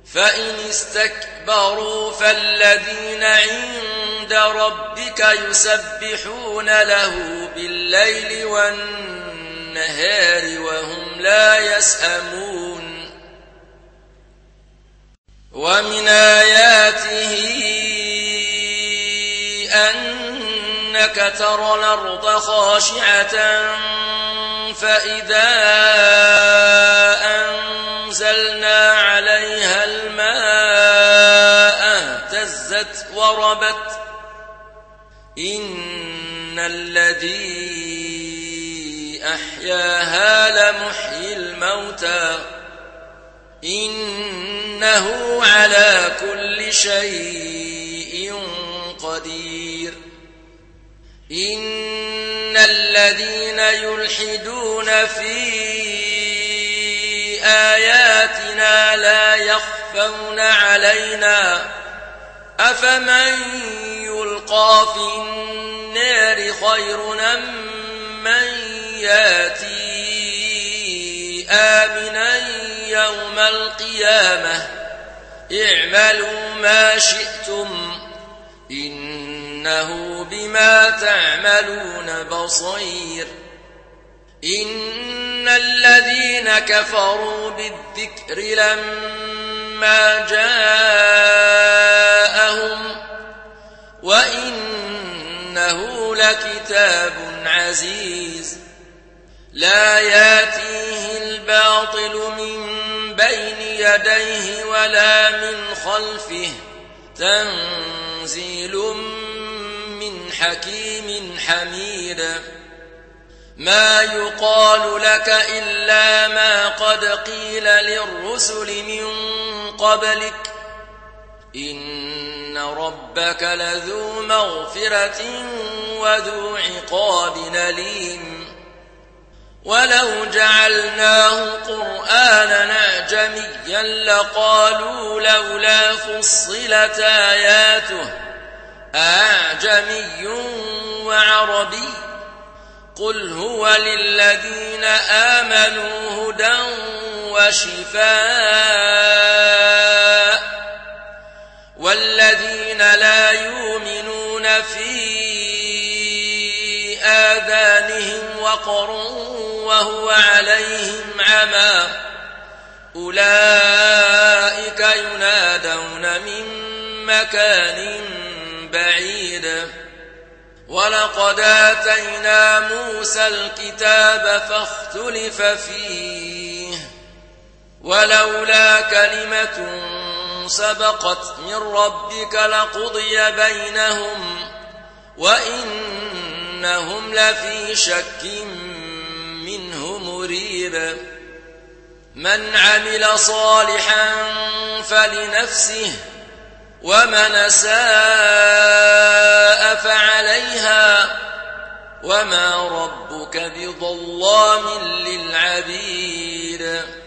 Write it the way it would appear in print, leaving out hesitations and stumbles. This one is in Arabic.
فإن استكبروا فالذين عند ربك يسبحون له بالليل والنهار وهم لا يسأمون ومن آياته أنك ترى الأرض خاشعة فإذا أنزلنا عليها الماء اهتزت وربت إن الذي أحياها لمحيي الموتى إنه على كل شيء قدير إن الذين يلحدون في آياتنا لا يخفون علينا أفمن يلقى في النار خير أم من ياتي آمنا يوم القيامة اعملوا ما شئتم إنه بما تعملون بصير إن الذين كفروا بالذكر لما جاءهم وإنه لكتاب عزيز لا ياتيه الباطل من بين يديه ولا من خلفه تنزيل من حكيم حميد ما يقال لك إلا ما قد قيل للرسل من قبلك إن ربك لذو مغفرة وذو عقاب أليم ولو جعلناه قرآنا أعجميا لقالوا لولا فصلت آياته أعجمي وعربي قل هو للذين آمنوا هدى وشفاء والذين لا يؤمنون في آذانهم وقر وهو عليهم عمى أولئك ينادون من مكان بعيد ولقد آتينا موسى الكتاب فاختلف فيه ولولا كلمة سبقت من ربك لقضي بينهم وإنهم لفي شك منه مريب من عمل صالحا فلنفسه ومن أساء فعليها وما ربك بظلام للعبيد